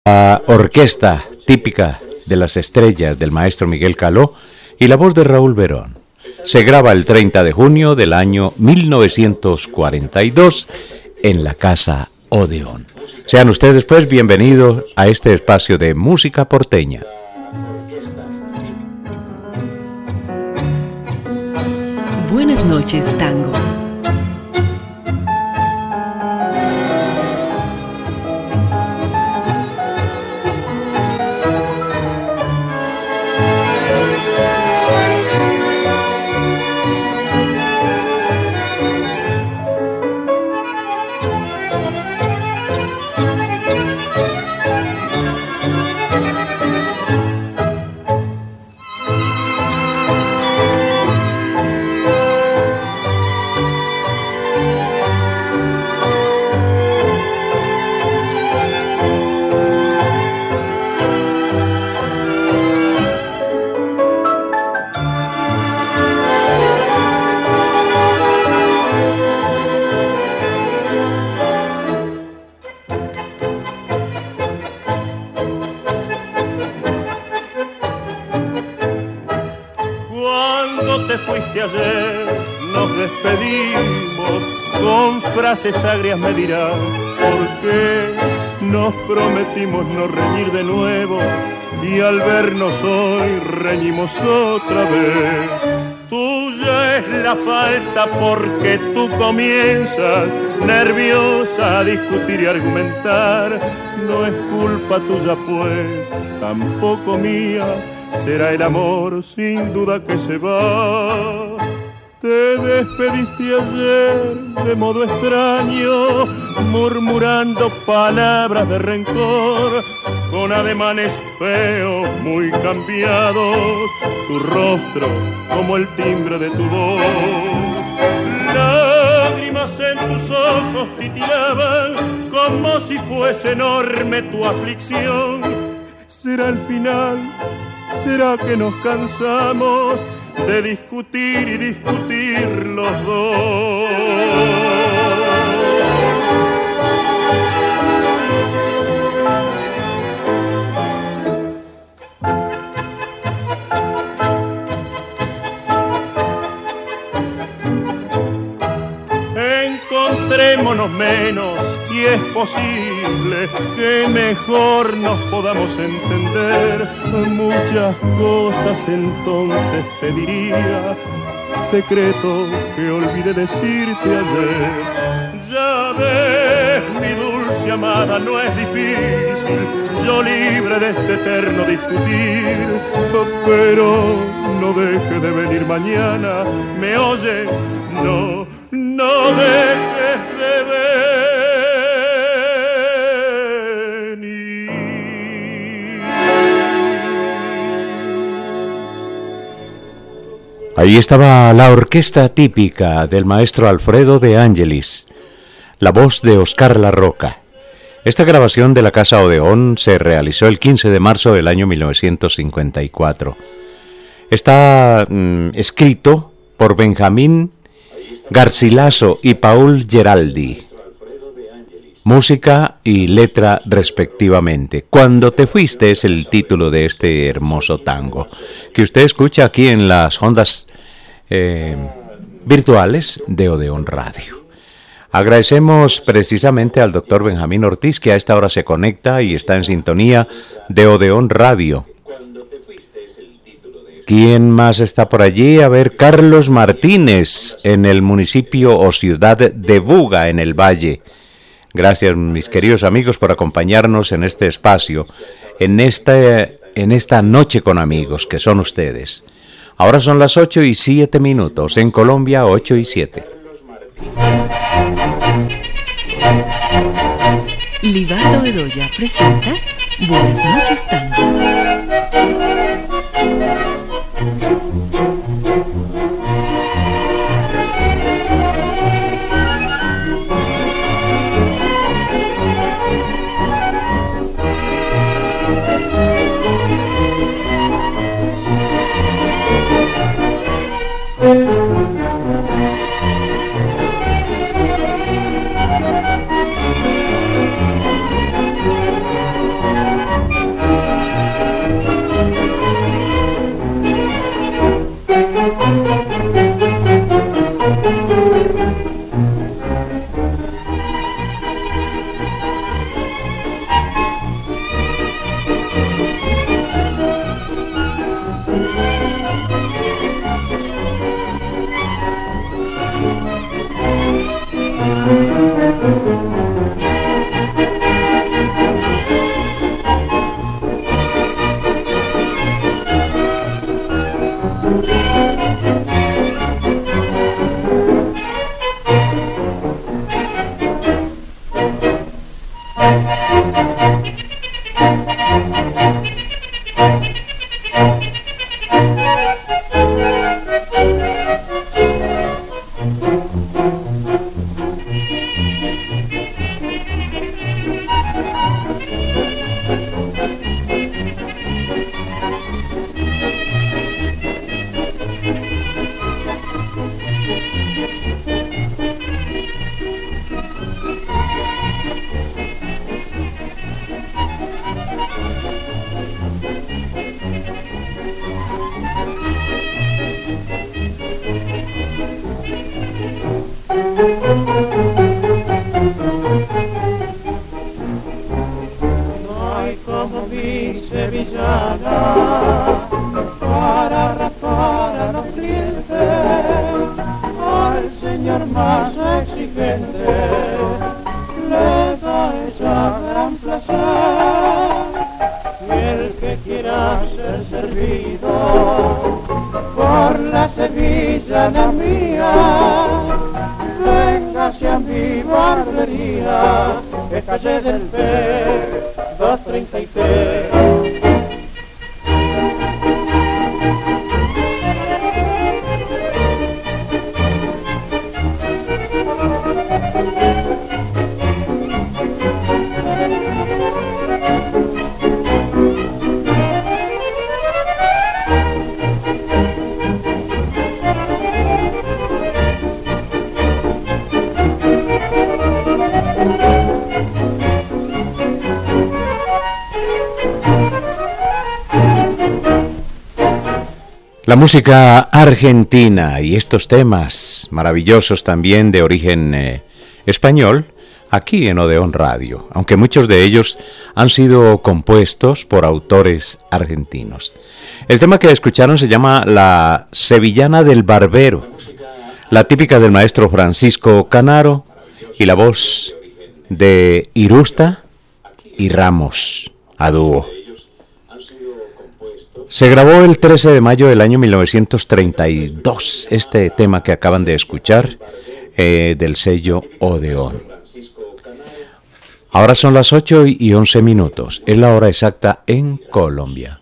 La orquesta típica de las estrellas del maestro Miguel Caló y la voz de Raúl Verón. Se graba el 30 de junio del año 1942 en la Casa Odeón. Sean ustedes pues bienvenidos a este espacio de música porteña. Buenas noches, tango. Frases agrias me dirán, ¿por qué nos prometimos no reñir de nuevo? Y al vernos hoy reñimos otra vez. Tuya es la falta porque tú comienzas nerviosa a discutir y argumentar. No es culpa tuya pues, tampoco mía, será el amor sin duda que se va. Te despediste ayer de modo extraño, murmurando palabras de rencor, con ademanes feos muy cambiados, tu rostro como el timbre de tu voz. Lágrimas en tus ojos titilaban como si fuese enorme tu aflicción. ¿Será el final? ¿Será que nos cansamos de discutir y discutir los dos? Encontrémonos menos y es posible que mejor nos podamos entender. Muchas cosas entonces te diría, secreto que olvidé decirte ayer. Ya ves, mi dulce amada, no es difícil, yo libre de este eterno discutir, pero no deje de venir mañana, ¿me oyes? No dejes de venir. Ahí estaba la orquesta típica del maestro Alfredo de Ángelis, la voz de Oscar La Roca. Esta grabación de la Casa Odeón se realizó el 15 de marzo del año 1954. Está escrito por Benjamín Garcilaso y Paul Geraldi, música y letra respectivamente. Cuando te fuiste es el título de este hermoso tango, que usted escucha aquí en las ondas virtuales de Odeón Radio. Agradecemos precisamente al doctor Benjamín Ortiz, que a esta hora se conecta y está en sintonía de Odeón Radio. ¿Quién más está por allí? A ver, Carlos Martínez, en el municipio o ciudad de Buga, en el Valle. Gracias, mis queridos amigos, por acompañarnos en este espacio, en esta noche con amigos, que son ustedes. Ahora son las 8:07, en Colombia 8:07. Libardo Bedoya presenta Buenas noches, tango. soy como mi sevillana para raspar a los clientes, al señor más exigente le da ella gran placer. Y el que quiera ser servido por la sevillana mía, véngase a mi barbería, es calle del P 233. La música argentina y estos temas maravillosos también de origen español, aquí en Odeón Radio, aunque muchos de ellos han sido compuestos por autores argentinos. El tema que escucharon se llama La Sevillana del Barbero, la típica del maestro Francisco Canaro y la voz de Irusta y Ramos, a dúo. Se grabó el 13 de mayo del año 1932, este tema que acaban de escuchar, del sello Odeón. Ahora son las 8:11, es la hora exacta en Colombia.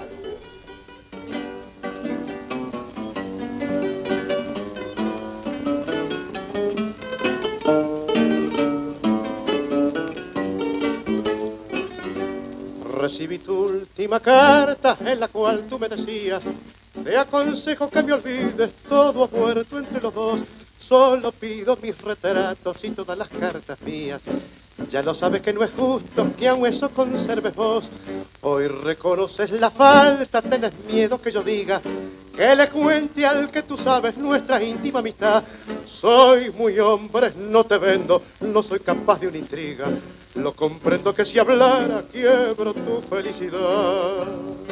Recibí tu última carta en la cual tú me decías: te aconsejo que me olvides, todo ha muerto entre los dos, solo pido mis retratos y todas las cartas mías. Ya lo sabes que no es justo que aún eso conserves vos. Hoy reconoces la falta, tenés miedo que yo diga, que le cuente al que tú sabes nuestra íntima amistad. Soy muy hombre, no te vendo, no soy capaz de una intriga. Lo comprendo que si hablara quiebro tu felicidad.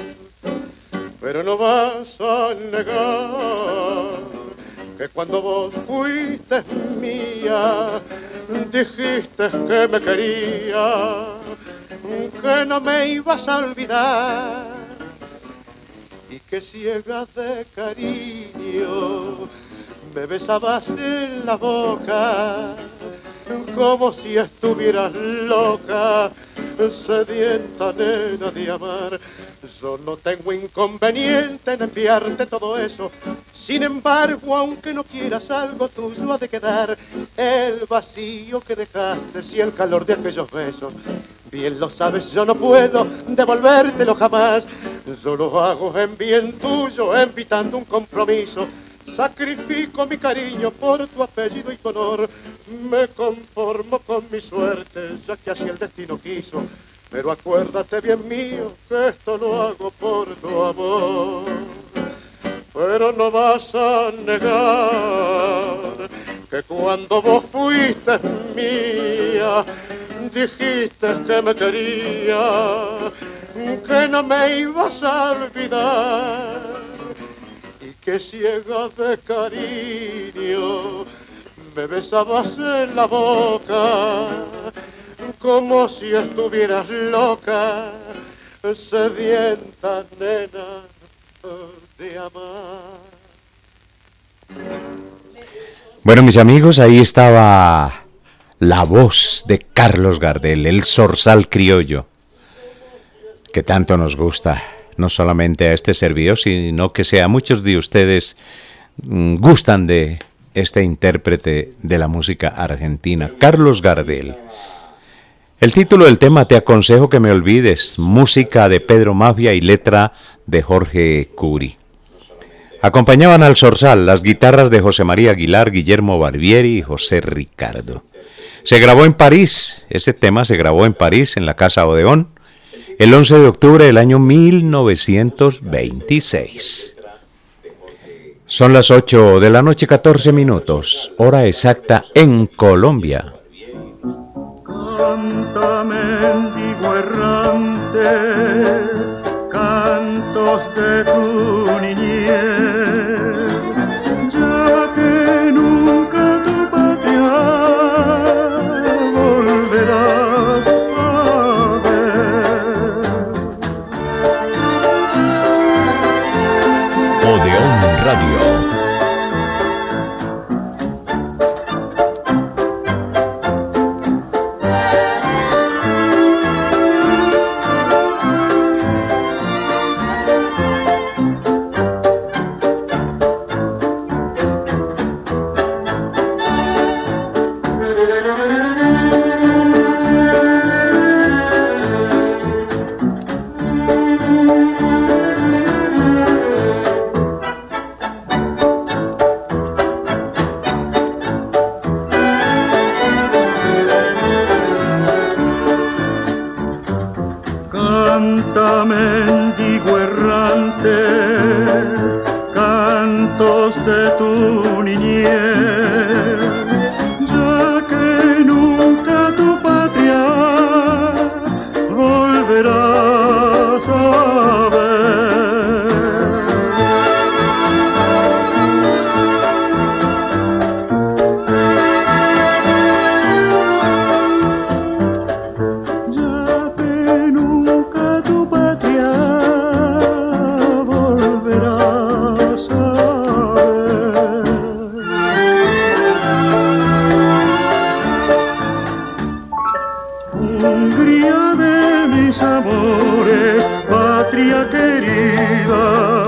Pero no vas a negar que cuando vos fuiste mía, dijiste que me quería, que no me ibas a olvidar, y que ciega de cariño me besabas en la boca, como si estuvieras loca, sedienta nena de amar. Yo no tengo inconveniente en enviarte todo eso. Sin embargo, aunque no quieras, algo tuyo ha de quedar. El vacío que dejaste y el calor de aquellos besos. Bien lo sabes, yo no puedo devolvértelo jamás. Yo lo hago en bien tuyo, evitando un compromiso. Sacrifico mi cariño por tu apellido y tu honor. Me conformo con mi suerte, ya que así el destino quiso. Pero acuérdate, bien mío, que esto lo hago por tu amor. Pero no vas a negar que cuando vos fuiste mía, dijiste que me quería, que no me ibas a olvidar, y que ciega de cariño me besabas en la boca, como si estuvieras loca, sedienta nena de amar. Bueno, mis amigos, ahí estaba la voz de Carlos Gardel, el zorzal criollo, que tanto nos gusta, no solamente a este servidor, sino que a muchos de ustedes gustan de este intérprete de la música argentina, Carlos Gardel. El título del tema, Te aconsejo que me olvides, música de Pedro Mafia y letra de Jorge Curi. Acompañaban al zorzal las guitarras de José María Aguilar, Guillermo Barbieri y José Ricardo. Se grabó en París, ese tema se grabó en París, en la Casa Odeón, el 11 de octubre del año 1926. Son las 8:14, hora exacta en Colombia. Canta, mendigo errante, errante, cantos de tu niñez, ya que nunca tu patria volverás a ver. Odeón Radio. Canta, mendigo errante, cantos de tu niñez, ya que nunca tu patria volverás a Hungría de mis amores, patria querida,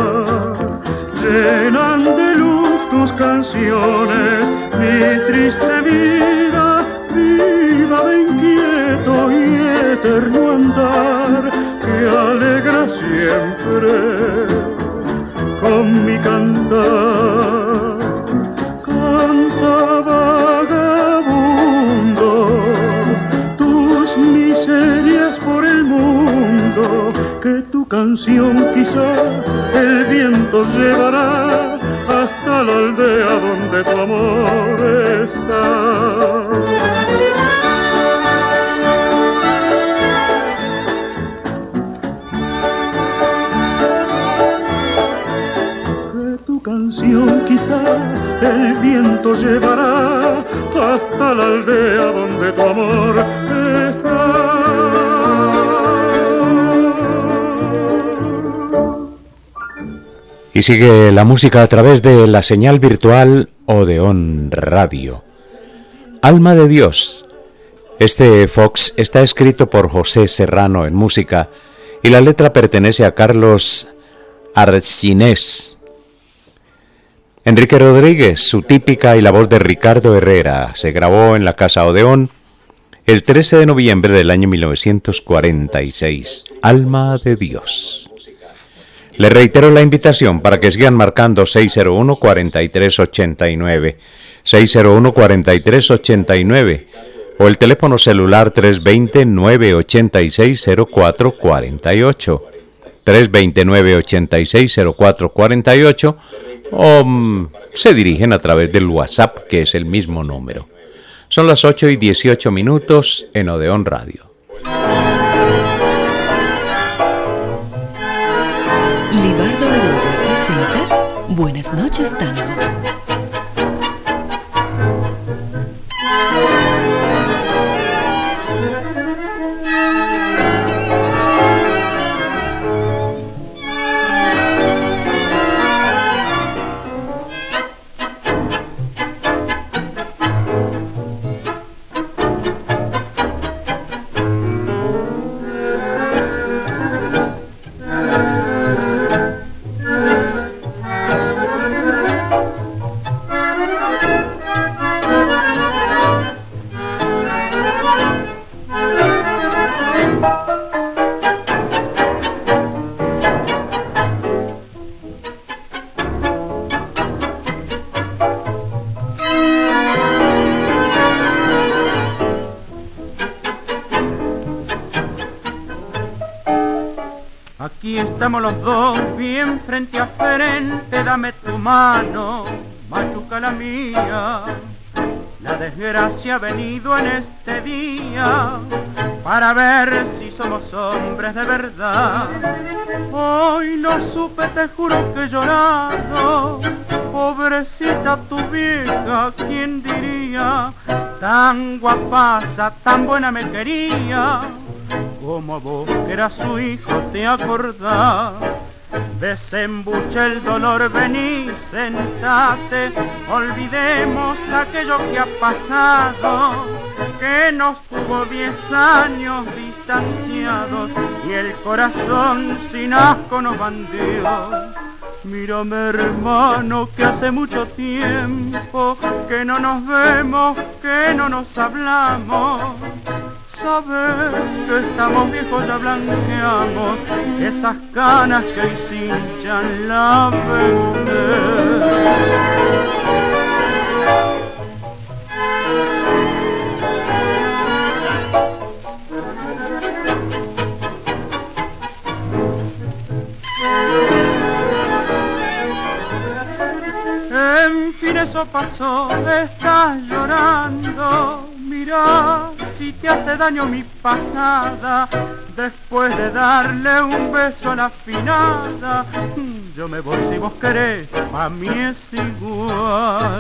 llenan de luz tus canciones mi triste vida, vida de inquieto y eterno andar que alegra siempre con mi cantar. Canta, vagabundo, tus miserias por el mundo, que tu canción quizá el viento llevará hasta la aldea donde tu amor está. Canción quizá el viento llevará hasta la aldea donde tu amor está. Y sigue la música a través de la señal virtual Odeón Radio. Alma de Dios. Este Fox está escrito por José Serrano en música y la letra pertenece a Carlos Arginés. Enrique Rodríguez, su típica y la voz de Ricardo Herrera, se grabó en la Casa Odeón el 13 de noviembre del año 1946. Alma de Dios. Les reitero la invitación para que sigan marcando 601-4389, 601-4389 o el teléfono celular 320-986-0448, 320-986-0448 o se dirigen a través del WhatsApp, que es el mismo número. Son las 8:18 en Odeón Radio. Libardo Bedoya presenta Buenas noches, Tango. Aquí estamos los dos, bien frente a frente, dame tu mano, machuca la mía. La desgracia ha venido en este día para ver si somos hombres de verdad. Hoy lo supe, te juro que he llorado. Pobrecita tu vieja, ¿quién diría? Tan guapaza, tan buena me quería. Como vos que eras su hijo te acordás. Desembucha el dolor, vení, sentate. Olvidemos aquello que ha pasado, que nos tuvo 10 años distanciados y el corazón sin asco nos bandió. Mírame, hermano, que hace mucho tiempo que no nos vemos, que no nos hablamos. Sabes que estamos viejos, ya blanqueamos esas canas que hoy cinchan la vejez. En fin, eso pasó, estás llorando. Mira si te hace daño mi pasada. Después de darle un beso a la afinada, yo me voy si vos querés, a mí es igual.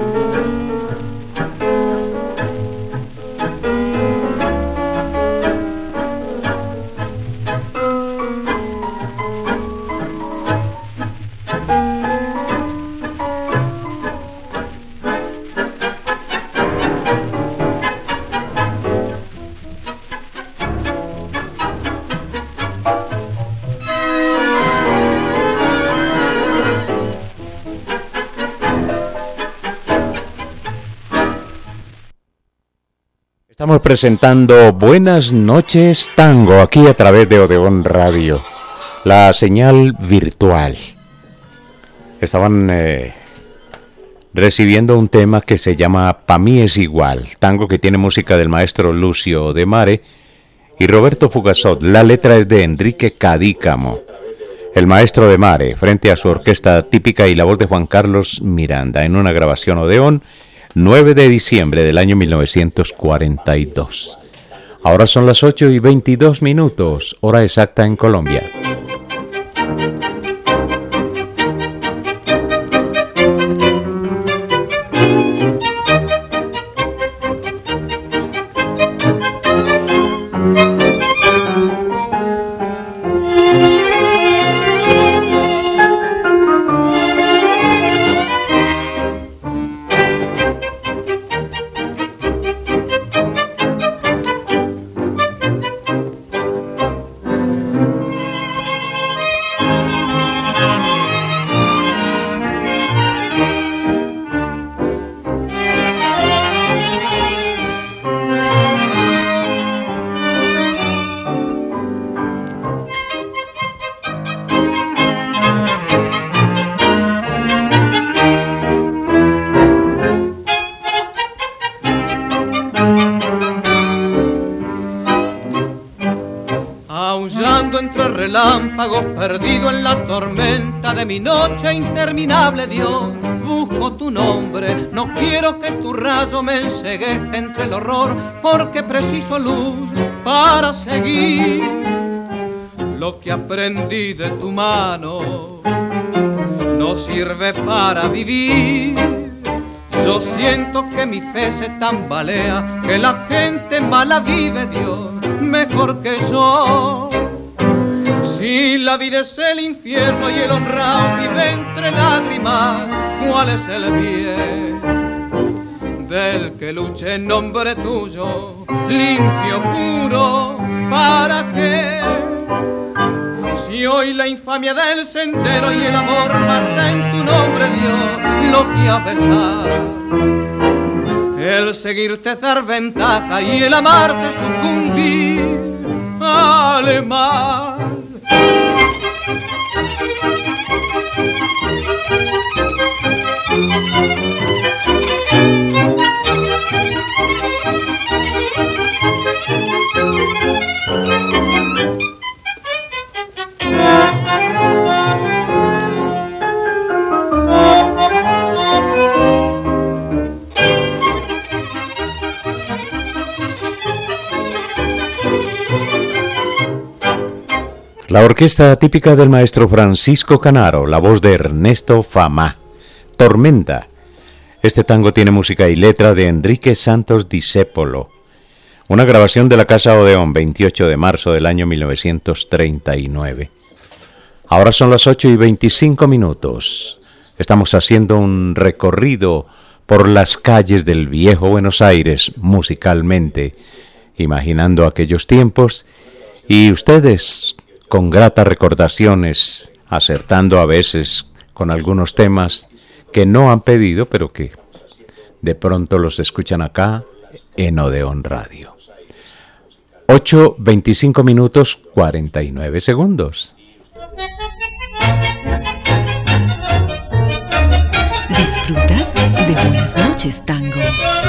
Estamos presentando Buenas noches Tango aquí a través de Odeón Radio, la señal virtual. Estaban recibiendo un tema que se llama Pa' mí es igual, tango que tiene música del maestro Lucio de Mare y Roberto Fugazot. La letra es de Enrique Cadícamo, el maestro de Mare, frente a su orquesta típica y la voz de Juan Carlos Miranda en una grabación Odeón, 9 de diciembre del año 1942. Ahora son las 8:22, hora exacta en Colombia. Perdido en la tormenta de mi noche interminable, Dios, busco tu nombre. No quiero que tu rayo me enceguezca entre el horror, porque preciso luz para seguir. Lo que aprendí de tu mano no sirve para vivir. Yo siento que mi fe se tambalea, que la gente mala vive, Dios, mejor que yo. Si la vida es el infierno y el honrado vive entre lágrimas, ¿cuál es el bien del que luche en nombre tuyo, limpio, puro? ¿Para qué? Si hoy la infamia del sendero y el amor mata en tu nombre, Dios, lo que a pesar, el seguirte dar ventaja y el amarte sucumbir, alemán. La orquesta típica del maestro Francisco Canaro, la voz de Ernesto Fama, Tormenta. Este tango tiene música y letra de Enrique Santos Discépolo. Una grabación de la Casa Odeón, 28 de marzo del año 1939. Ahora son las 8:25. Estamos haciendo un recorrido por las calles del viejo Buenos Aires musicalmente, imaginando aquellos tiempos y ustedes con gratas recordaciones, acertando a veces con algunos temas que no han pedido, pero que de pronto los escuchan acá en Odeón Radio. 8:25, 49 segundos. Disfrutas de Buenas noches, Tango.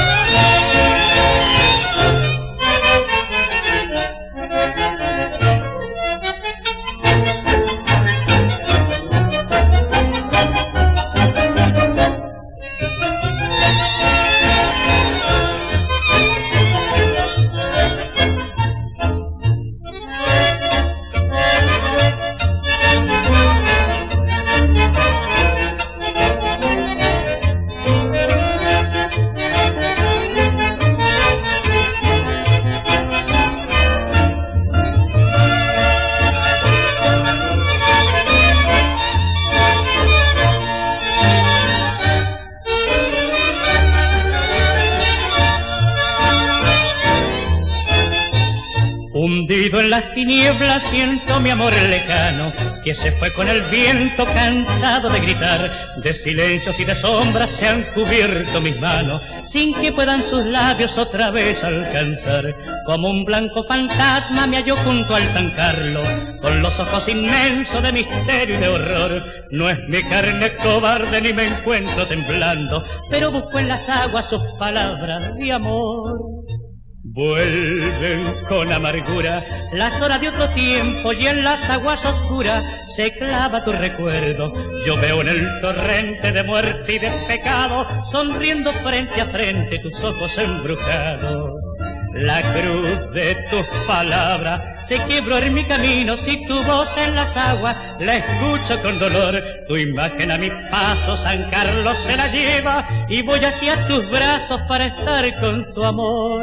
Hundido en las tinieblas siento mi amor lejano, que se fue con el viento cansado de gritar. De silencios y de sombras se han cubierto mis manos, sin que puedan sus labios otra vez alcanzar. Como un blanco fantasma me halló junto al San Carlos, con los ojos inmensos de misterio y de horror. No es mi carne cobarde ni me encuentro temblando, pero busco en las aguas sus palabras de amor. Vuelven con amargura las horas de otro tiempo y en las aguas oscuras se clava tu recuerdo. Yo veo en el torrente de muerte y de pecado, sonriendo frente a frente tus ojos embrujados. La cruz de tus palabras se quebró en mi camino, si tu voz en las aguas la escucho con dolor. Tu imagen a mi paso San Carlos se la lleva y voy hacia tus brazos para estar con tu amor.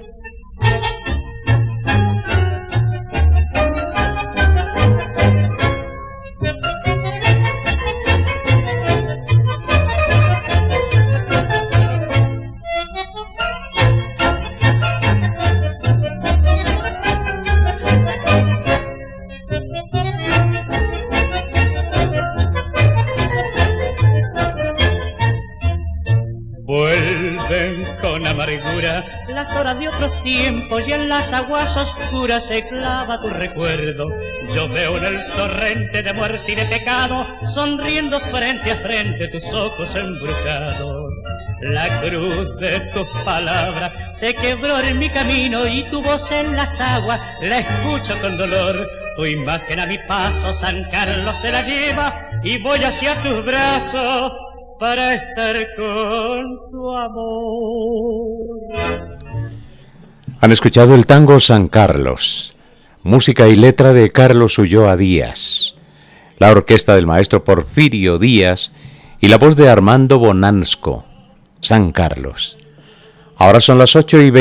Las horas de otros tiempos y en las aguas oscuras se clava tu recuerdo. Yo veo en el torrente de muerte y de pecado, sonriendo frente a frente tus ojos embrujados. La cruz de tus palabras se quebró en mi camino y tu voz en las aguas la escucho con dolor. Tu imagen a mi paso San Carlos se la lleva y voy hacia tus brazos para estar con tu amor. Han escuchado el tango San Carlos, música y letra de Carlos Ulloa Díaz, la orquesta del maestro Porfirio Díaz y la voz de Armando Bonansco, San Carlos. Ahora son las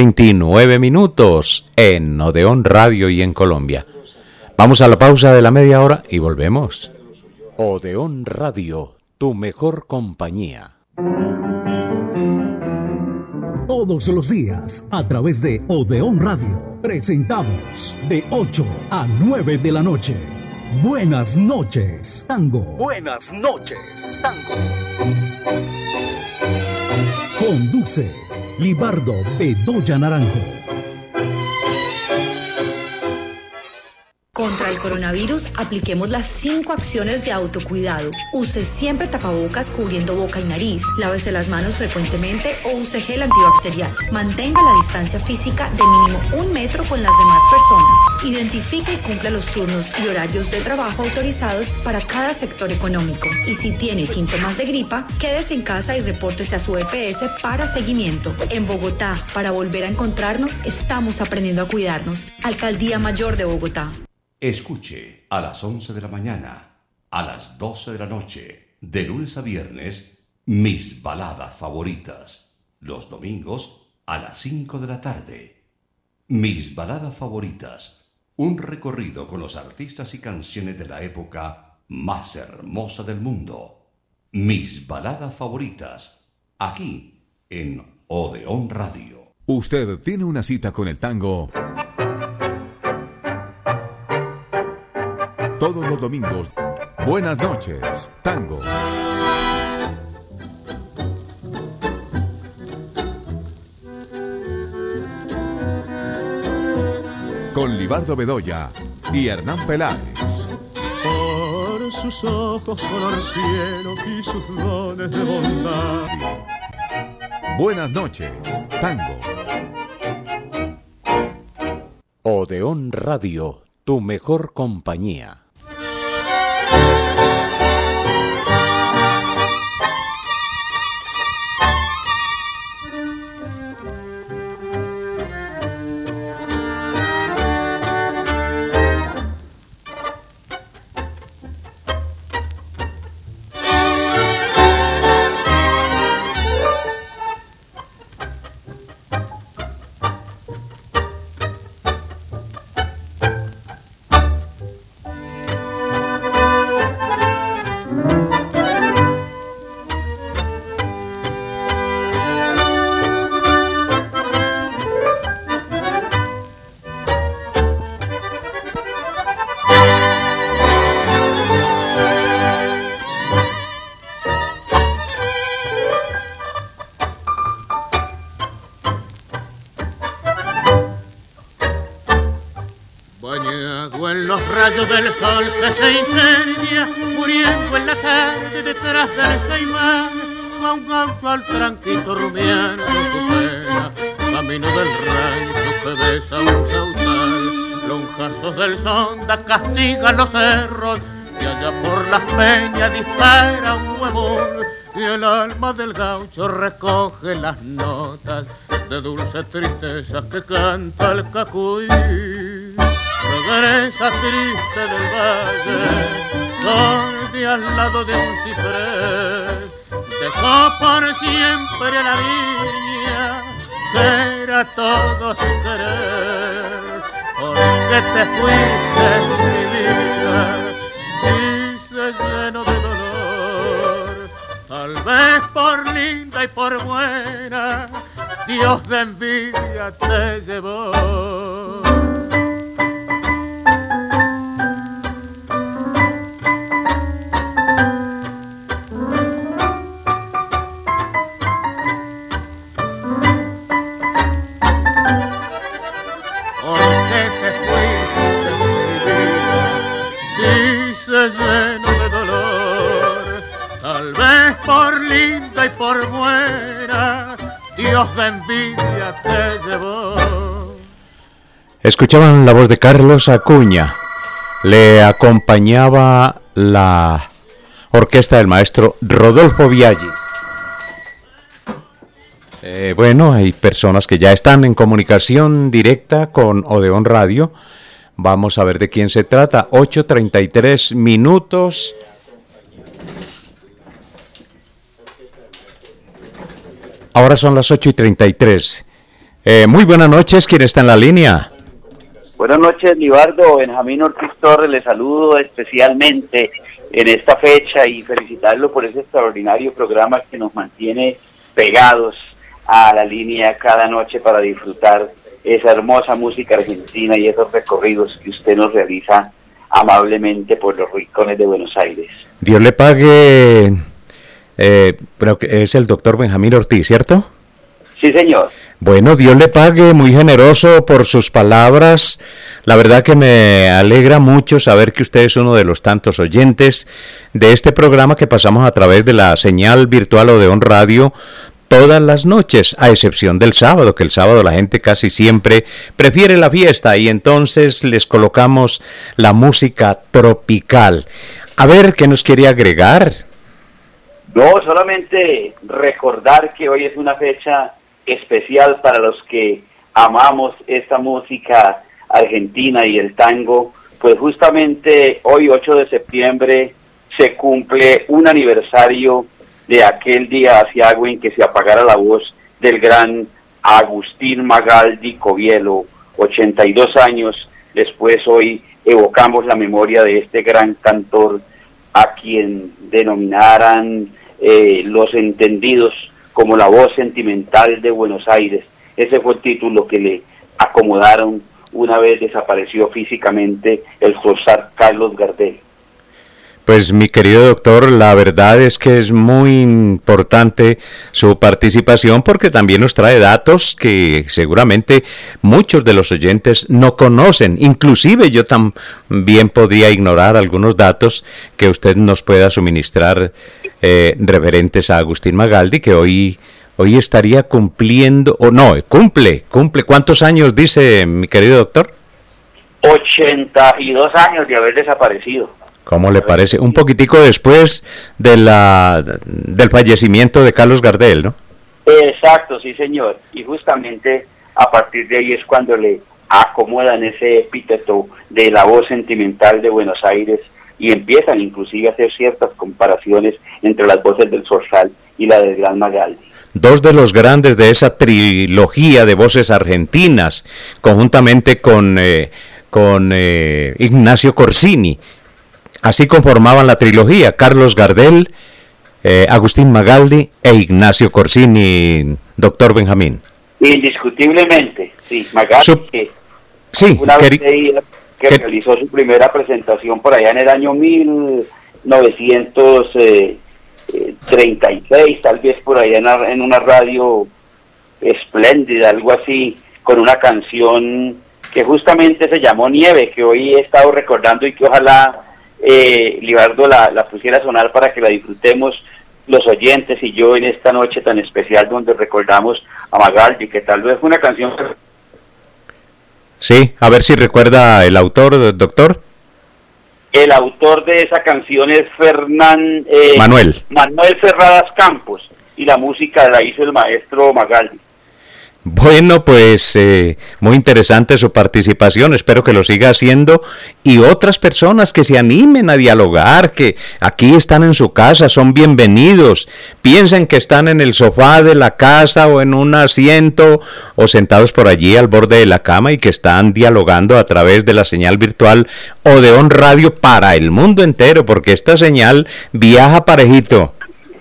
8:29 en Odeón Radio y en Colombia. Vamos a la pausa de la media hora y volvemos. Odeón Radio, tu mejor compañía. Todos los días, a través de Odeón Radio, presentamos de 8 a 9 de la noche. Buenas noches, Tango. Buenas noches, Tango. Conduce Libardo Bedoya Naranjo. Contra el coronavirus, apliquemos las 5 acciones de autocuidado. Use siempre tapabocas cubriendo boca y nariz. Lávese las manos frecuentemente o use gel antibacterial. Mantenga la distancia física de mínimo 1 metro con las demás personas. Identifique y cumpla los turnos y horarios de trabajo autorizados para cada sector económico. Y si tiene síntomas de gripa, quédese en casa y repórtese a su EPS para seguimiento. En Bogotá, para volver a encontrarnos, estamos aprendiendo a cuidarnos. Alcaldía Mayor de Bogotá. Escuche a las 11 de la mañana, a las 12 de la noche, de lunes a viernes, mis baladas favoritas. Los domingos a las 5 de la tarde. Mis baladas favoritas. Un recorrido con los artistas y canciones de la época más hermosa del mundo. Mis baladas favoritas. Aquí en Odeón Radio. Usted tiene una cita con el tango todos los domingos. Buenas noches, tango. Con Libardo Bedoya y Hernán Peláez. Por sus ojos color cielo y sus dones de bondad. Buenas noches, tango. Odeón Radio, tu mejor compañía. Del sol que se incendia, muriendo en la tarde detrás del Ceimán, va un gaucho al tranquito rumiando su pena, camino del rancho que besa un sausal, lonjazos del sonda castigan los cerros, y allá por las peñas dispara un huevón, y el alma del gaucho recoge las notas de dulce tristeza que canta el cacuy. Regresa triste del valle, donde al lado de un ciprés dejó por siempre a la niña que era todo su querer. Porque te fuiste mi vida, dice lleno de dolor, tal vez por linda y por buena, Dios de envidia te llevó. Lleno de dolor, tal vez por linda y por buena, Dios de envidia te llevó. Escuchaban la voz de Carlos Acuña. Le acompañaba la orquesta del maestro Rodolfo Biaggi. Bueno, hay personas que ya están en comunicación directa con Odeón Radio. Vamos a ver de quién se trata. 8:33 minutos. Ahora son las 8:33. Muy buenas noches, ¿quién está en la línea? Buenas noches, Libardo. Benjamín Ortiz Torres, le saludo especialmente en esta fecha y felicitarlo por ese extraordinario programa que nos mantiene pegados a la línea cada noche para disfrutar esa hermosa música argentina y esos recorridos que usted nos realiza amablemente por los rincones de Buenos Aires. Dios le pague, pero es el doctor Benjamín Ortiz, ¿cierto? Sí, señor. Bueno, Dios le pague, muy generoso por sus palabras. La verdad que me alegra mucho saber que usted es uno de los tantos oyentes de este programa que pasamos a través de la señal virtual Odeón Radio todas las noches, a excepción del sábado, que el sábado la gente casi siempre prefiere la fiesta y entonces les colocamos la música tropical. A ver, ¿qué nos quiere agregar? No, solamente recordar que hoy es una fecha especial para los que amamos esta música argentina y el tango, pues justamente hoy, 8 de septiembre, se cumple un aniversario de aquel día aciago en que se apagara la voz del gran Agustín Magaldi Covielo. 82 años después, hoy evocamos la memoria de este gran cantor, a quien denominaran los entendidos como la voz sentimental de Buenos Aires. Ese fue el título que le acomodaron una vez desapareció físicamente el Zorzal Carlos Gardel. Pues mi querido doctor, la verdad es que es muy importante su participación porque también nos trae datos que seguramente muchos de los oyentes no conocen. Inclusive yo también podría ignorar algunos datos que usted nos pueda suministrar referentes a Agustín Magaldi, que hoy estaría cumpliendo, o no, cumple. ¿Cuántos años dice mi querido doctor? 82 años de haber desaparecido. ¿Cómo le parece? Un poquitico después del fallecimiento de Carlos Gardel, ¿no? Exacto, sí señor. Y justamente a partir de ahí es cuando le acomodan ese epíteto de la voz sentimental de Buenos Aires y empiezan inclusive a hacer ciertas comparaciones entre las voces del Zorzal y la del gran Magaldi. Dos de los grandes de esa trilogía de voces argentinas, conjuntamente con Ignacio Corsini. Así conformaban la trilogía, Carlos Gardel, Agustín Magaldi e Ignacio Corsini, doctor Benjamín. Indiscutiblemente, sí. Magaldi, una vez que realizó su primera presentación por allá en el año 1936, tal vez por allá en una radio espléndida, algo así, con una canción que justamente se llamó Nieve, que hoy he estado recordando y que ojalá Libardo la pusiera a sonar para que la disfrutemos los oyentes y yo en esta noche tan especial donde recordamos a Magaldi, que tal vez fue una canción. Sí, a ver si recuerda el autor, doctor. El autor de esa canción es Manuel Ferradas Campos y la música la hizo el maestro Magaldi. Bueno, pues muy interesante su participación, espero que lo siga haciendo y otras personas que se animen a dialogar, que aquí están en su casa, son bienvenidos, piensen que están en el sofá de la casa o en un asiento o sentados por allí al borde de la cama y que están dialogando a través de la señal virtual Odeón Radio para el mundo entero, porque esta señal viaja parejito.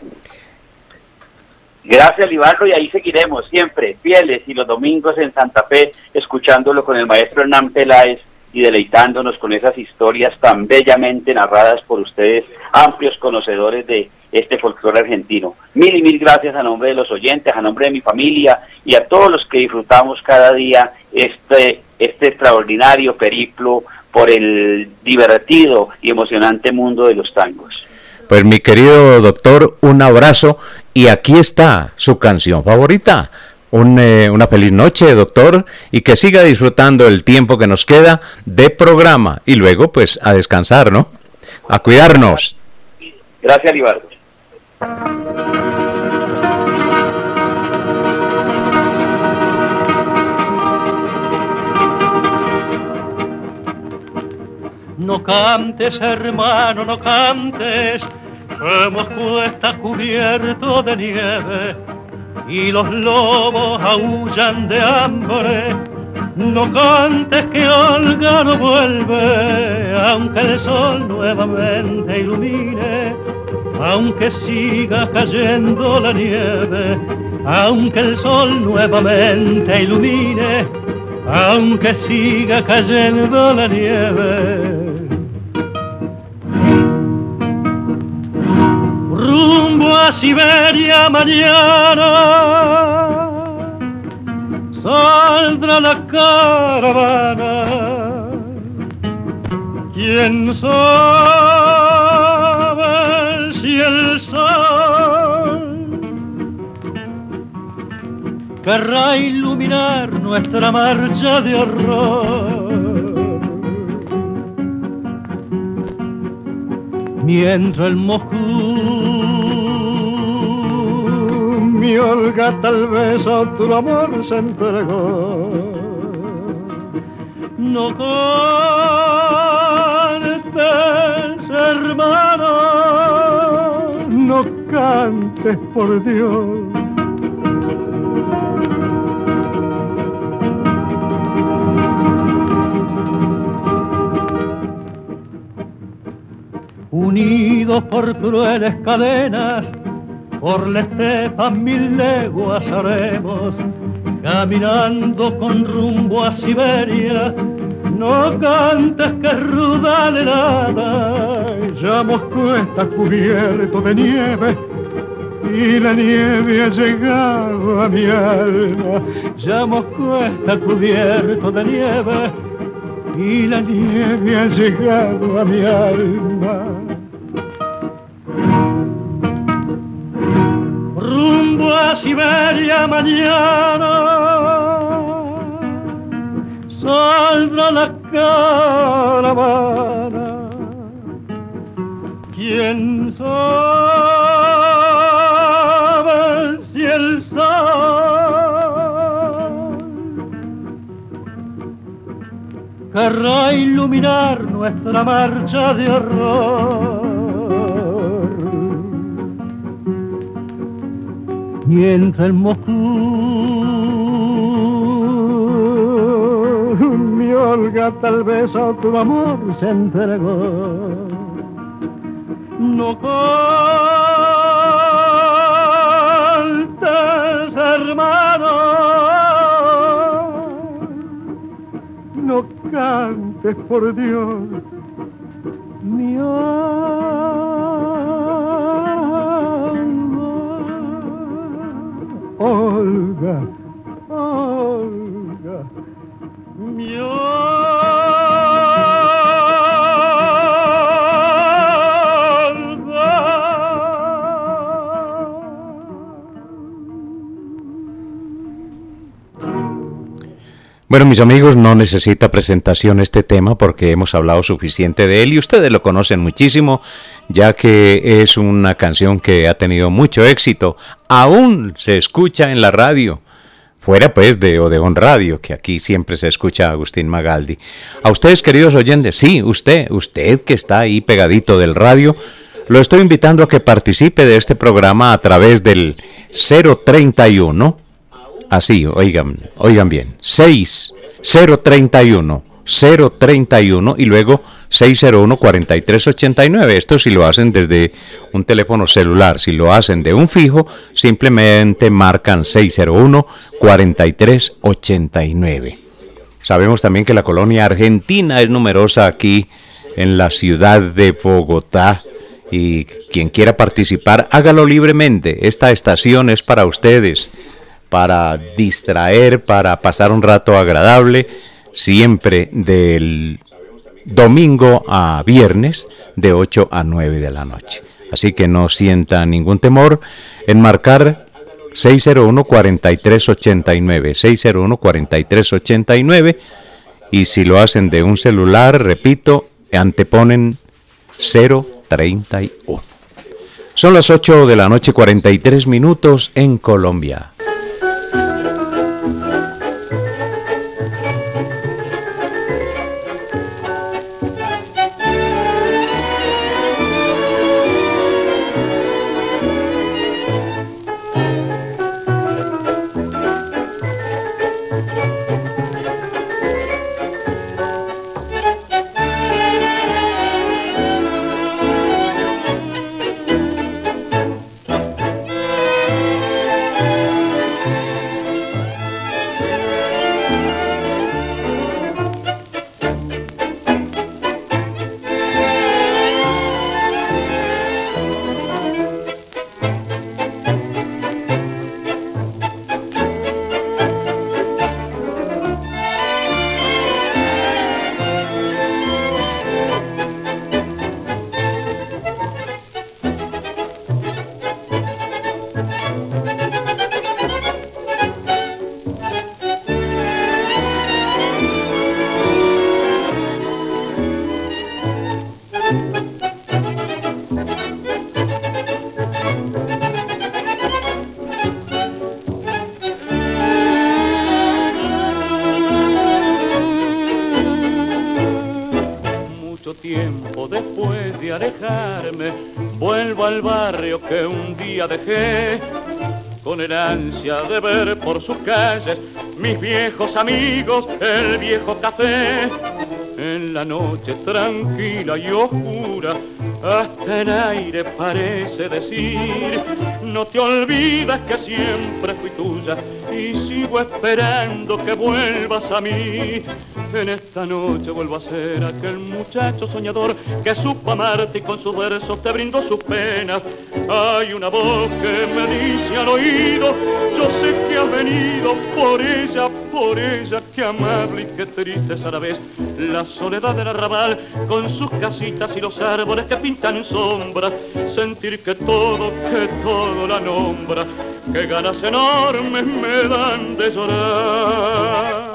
Gracias, Libardo, y ahí seguiremos siempre fieles y los domingos en Santa Fe escuchándolo con el maestro Hernán Peláez y deleitándonos con esas historias tan bellamente narradas por ustedes, amplios conocedores de este folclore argentino. Mil y mil gracias a nombre de los oyentes, a nombre de mi familia y a todos los que disfrutamos cada día este extraordinario periplo por el divertido y emocionante mundo de los tangos. Pues mi querido doctor, un abrazo y aquí está su canción favorita. Una feliz noche, doctor, y que siga disfrutando el tiempo que nos queda de programa y luego pues a descansar, ¿no? A cuidarnos. Gracias, Libardo. No cantes, hermano, no cantes, que Moscú está cubierto de nieve y los lobos aullan de hambre. No cantes que Olga no vuelve, aunque el sol nuevamente ilumine, aunque siga cayendo la nieve, aunque el sol nuevamente ilumine, aunque siga cayendo la nieve. Rumbo a Siberia mañana saldrá la caravana. ¿Quién sabe si el sol querrá iluminar nuestra marcha de horror? Mientras el Moscú, mi Olga tal vez a otro amor se entregó. No cantes por Dios. Unidos por crueles cadenas, por la estepa 1000 leguas haremos, caminando con rumbo a Siberia. No cantes que es ruda la helada, ya Moscú está cubierto de nieve y la nieve ha llegado a mi alma. Ya Moscú está cubierto de nieve y la nieve ha llegado a mi alma. Rumbo a Siberia mañana saldrá la caravana. ¿Quién sabe si el sol querrá iluminar nuestra marcha de horror? Mientras en Moscú mi Olga tal vez a tu amor se entregó. No cantes, hermano, no cantes por Dios, mi Olga, Olga, mi Bueno, mis amigos, no necesita presentación este tema porque hemos hablado suficiente de él y ustedes lo conocen muchísimo, ya que es una canción que ha tenido mucho éxito. Aún se escucha en la radio, fuera pues de Odeón Radio, que aquí siempre se escucha a Agustín Magaldi. A ustedes, queridos oyentes, sí, usted que está ahí pegadito del radio, lo estoy invitando a que participe de este programa a través del 031. Así, oigan bien, 031 y luego 601-4389. Esto si lo hacen desde un teléfono celular. Si lo hacen de un fijo, simplemente marcan 601-4389. Sabemos también que la colonia argentina es numerosa aquí en la ciudad de Bogotá. Y quien quiera participar, hágalo libremente. Esta estación es para ustedes, para distraer, para pasar un rato agradable, siempre del domingo a viernes de 8 a 9 de la noche. Así que no sientan ningún temor en marcar 601-4389, 601-4389, y si lo hacen de un celular, repito, anteponen 031. Son las 8 de la noche, 43 minutos en Colombia. después de alejarme, vuelvo al barrio que un día dejé, con el ansia de ver por sus calles mis viejos amigos, el viejo café. En la noche tranquila y oscura, hasta el aire parece decir: no te olvides que siempre fui tuya y sigo esperando que vuelvas a mí. En esta noche vuelvo a ser aquel muchacho soñador que supo amarte y con sus versos te brindó sus penas. Hay una voz que me dice al oído: yo sé que has venido por ella, que amable y que triste es a la vez la soledad del arrabal, con sus casitas y los árboles que pintan sombras. Sentir que todo la nombra, que ganas enormes me dan de llorar.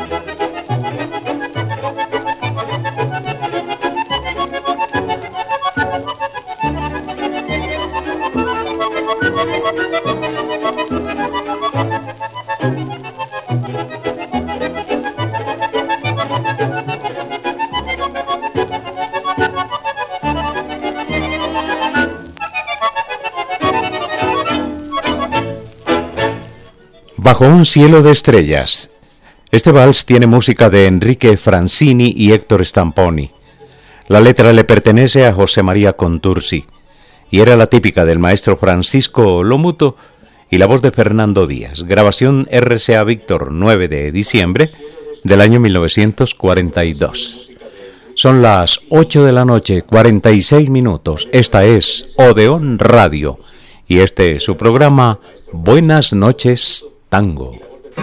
Bajo un cielo de estrellas. Este vals tiene música de Enrique Francini y Héctor Stamponi. La letra le pertenece a José María Contursi y era la típica del maestro Francisco Lomuto y la voz de Fernando Díaz. Grabación RCA Víctor, 9 de diciembre del año 1942. Son las 8 de la noche, 46 minutos. Esta es Odeón Radio y este es su programa Buenas noches, Tango.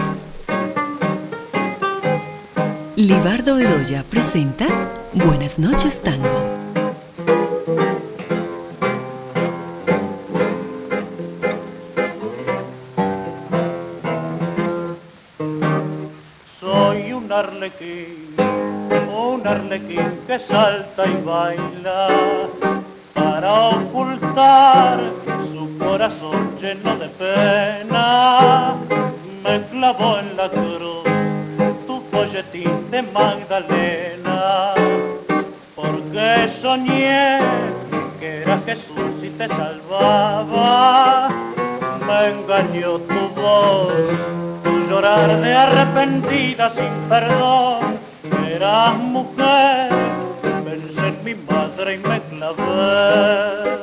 Libardo Bedoya presenta Buenas noches, Tango. Soy un arlequín que salta y baila para ocultar su corazón lleno de pena. Me clavó en la cruz tu folletín de Magdalena, porque soñé que era Jesús y te salvaba. Me engañó tu voz, tu llorar de arrepentida sin perdón. Eras mujer, pensé en mi madre y me clavé.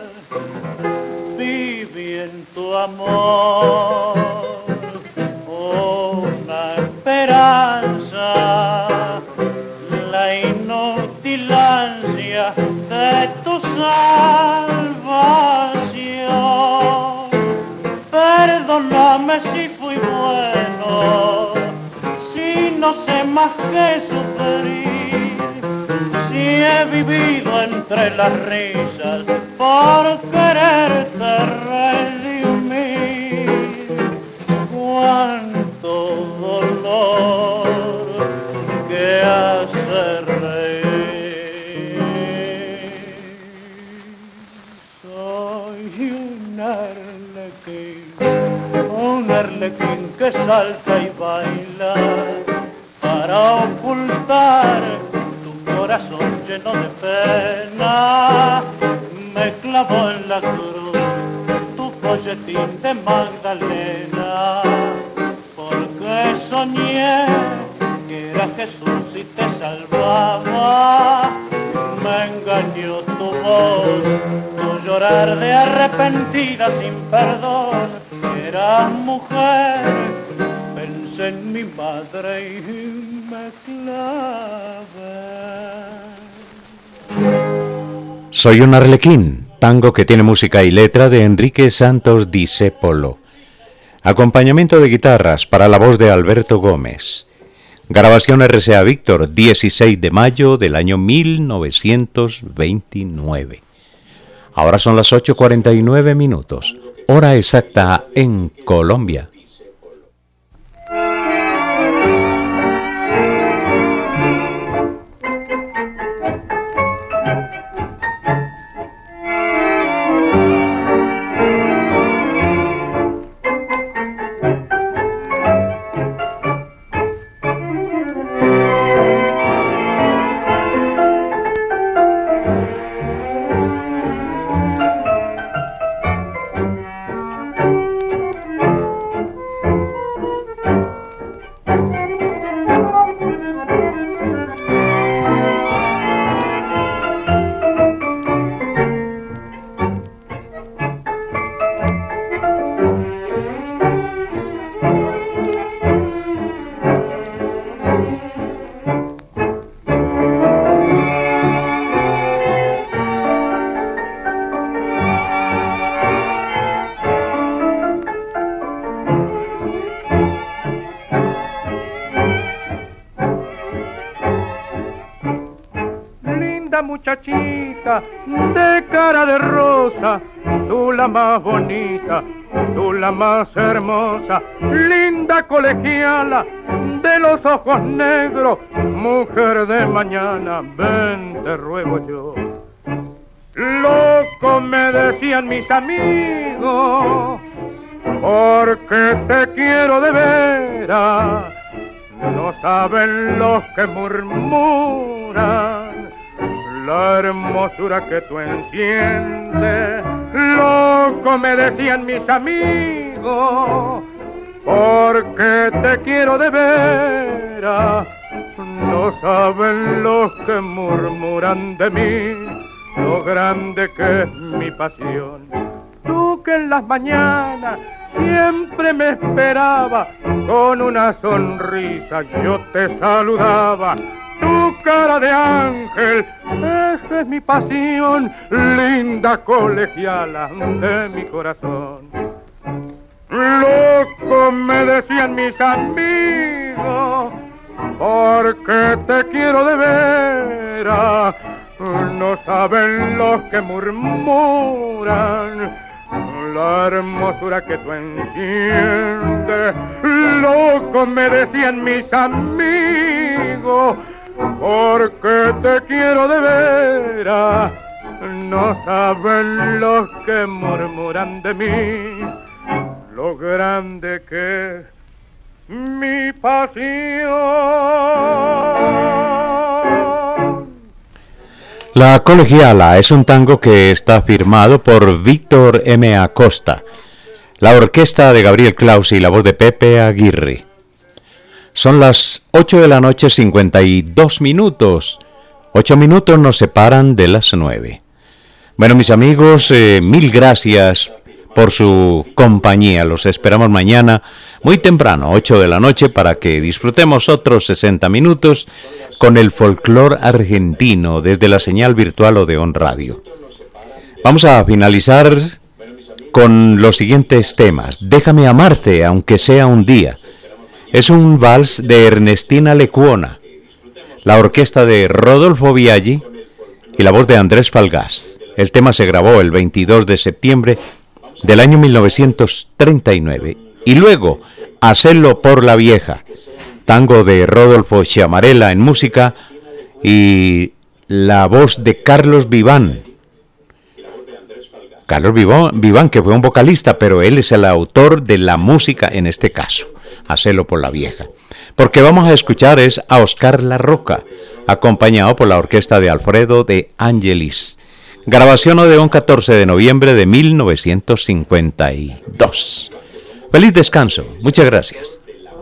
Viví en tu amor una esperanza, la inútil ansia de tu salvación. Perdóname si fui bueno, si no sé más que sufrir, si he vivido entre las risas por quererte redimir. Cuánto dolor que hace reír. Soy un arlequín que salta y baila para ocultar tu corazón lleno de pena. Me clavó en la cruz tu folletín de Magdalena, porque soñé que era Jesús y te salvaba. Me engañó tu voz, tu llorar de arrepentida sin perdón. Eras mujer, pensé en mi madre y me clavé. Soy un arlequín, tango que tiene música y letra de Enrique Santos Discépolo. Acompañamiento de guitarras para la voz de Alberto Gómez. Grabación RCA Víctor, 16 de mayo del año 1929. Ahora son las 8:49 minutos, hora exacta en Colombia. muchachita de cara de rosa, tú la más bonita, tú la más hermosa, linda colegiala de los ojos negros, mujer de mañana, ven te ruego yo. Loco me decían mis amigos, porque te quiero de veras, no saben los que murmuran la hermosura que tú enciendes. Loco me decían mis amigos, porque te quiero de veras, no saben los que murmuran de mí lo grande que es mi pasión. Tú que en las mañanas siempre me esperaba, con una sonrisa yo te saludaba. Tu cara de ángel, esa es mi pasión, linda colegiala de mi corazón. Loco me decían mis amigos, porque te quiero de veras, no saben los que murmuran la hermosura que tú enciendes. Loco me decían mis amigos, porque te quiero de veras, no saben los que murmuran de mí lo grande que es mi pasión. La Colegiala es un tango que está firmado por Víctor M. Acosta, la orquesta de Gabriel Claus y la voz de Pepe Aguirre. Son las 8 de la noche, 52 minutos. 8 minutos nos separan de las 9. Bueno, mis amigos, mil gracias por su compañía. Los esperamos mañana muy temprano, 8 de la noche, para que disfrutemos otros 60 minutos con el folclore argentino desde la señal virtual Odeón Radio. Vamos a finalizar con los siguientes temas. Déjame amarte, aunque sea un día. Es un vals de Ernestina Lecuona, la orquesta de Rodolfo Biaggi y la voz de Andrés Falgás. El tema se grabó el 22 de septiembre del año 1939. Y luego, Hacelo por la vieja, tango de Rodolfo Chiamarella en música y la voz de Carlos Vivan. Carlos Vivan, que fue un vocalista, pero él es el autor de la música en este caso, Hacelo por la vieja. Porque vamos a escuchar es a Oscar La Roca, acompañado por la orquesta de Alfredo de Angelis. Grabación Odeón 14 de noviembre de 1952. Feliz descanso. Muchas gracias.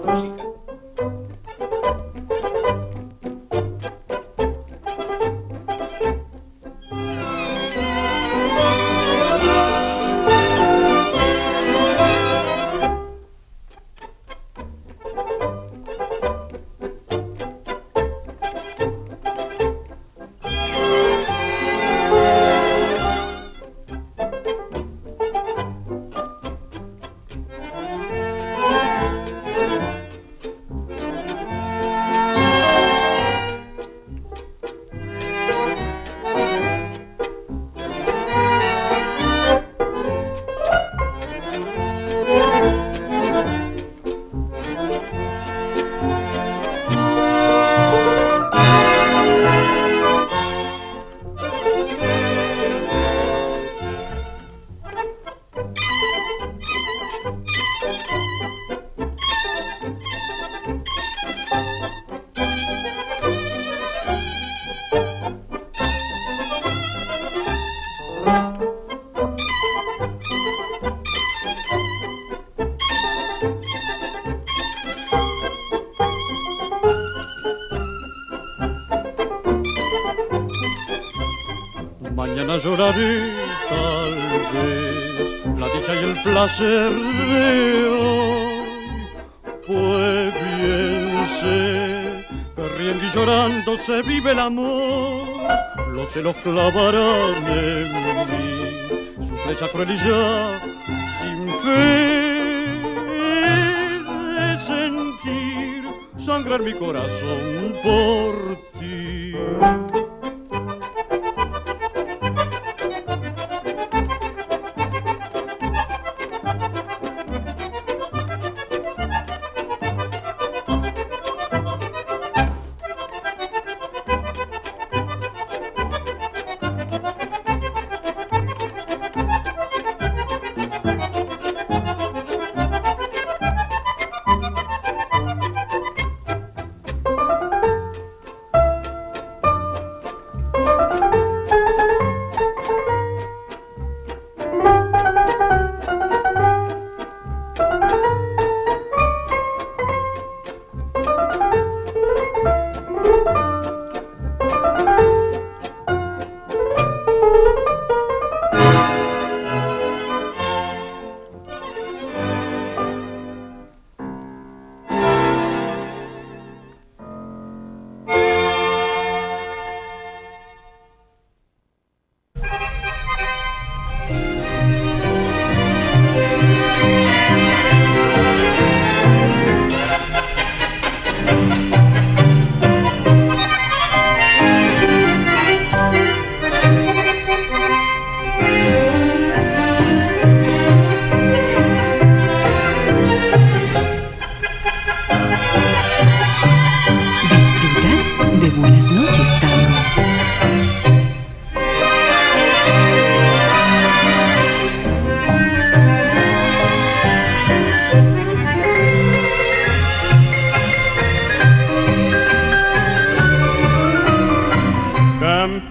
Mañana lloraré tal vez la dicha y el placer de hoy, pues bien sé que riendo y llorando se vive el amor. Los celos clavarán en mí su flecha cruel y ya sin fe de sentir sangrar mi corazón por ti.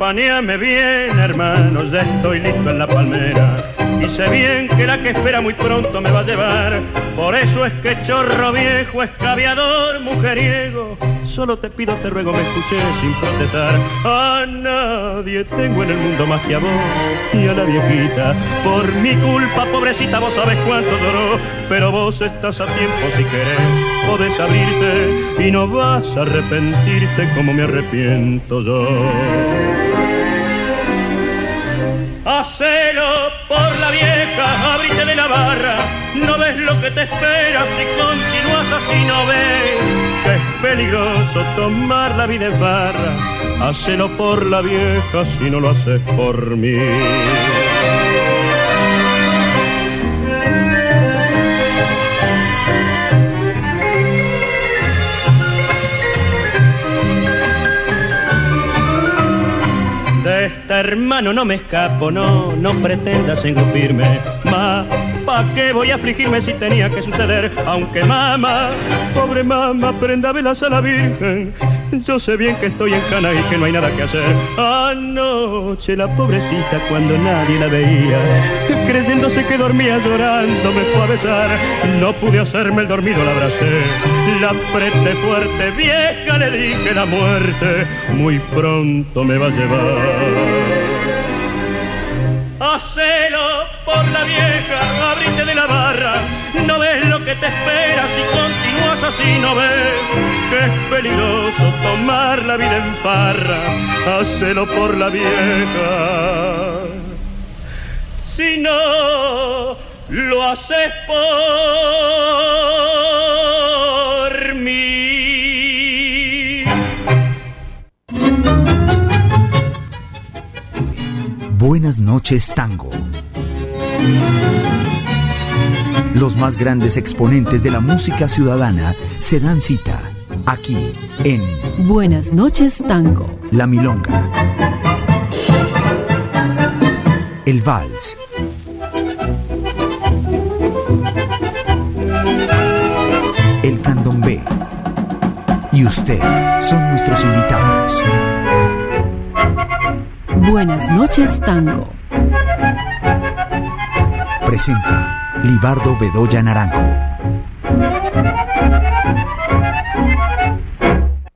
acompáñame bien, hermano, ya estoy listo en la palmera. Y sé bien que la que espera muy pronto me va a llevar. Por eso es que chorro viejo, escabiador, mujeriego, solo te pido, te ruego, me escuches sin protestar. A nadie tengo en el mundo más que a vos y a la viejita. Por mi culpa, pobrecita, vos sabés cuánto lloró. Pero vos estás a tiempo si querés, podés abrirte y no vas a arrepentirte como me arrepiento yo. Hacelo por la vieja, abrite de la barra. No ves lo que te espera si continúas así, no ves que es peligroso tomar la vida en barra. Hacelo por la vieja si no lo haces por mí. De esta, hermano, no me escapo, no pretendas engrupirme. ¿Pa' qué voy a afligirme si tenía que suceder? Aunque mamá, pobre mamá, prenda velas a la Virgen. Yo sé bien que estoy en cana y que no hay nada que hacer. Anoche la pobrecita, cuando nadie la veía, creyéndose que dormía llorando, me fue a besar. No pude hacerme el dormido, la abracé, la apreté fuerte. Vieja, le dije, la muerte muy pronto me va a llevar. Hacelo por la vieja, abrite de la barra. No ves lo que te espera si continúas así, no ves que es peligroso tomar la vida en farra. Hacelo por la vieja, si no lo haces por mí. Buenas noches, Tango. Los más grandes exponentes de la música ciudadana se dan cita aquí en Buenas noches, Tango. La Milonga, el vals, el candombe y usted son nuestros invitados. Buenas noches, Tango. Presenta Libardo Bedoya Naranjo.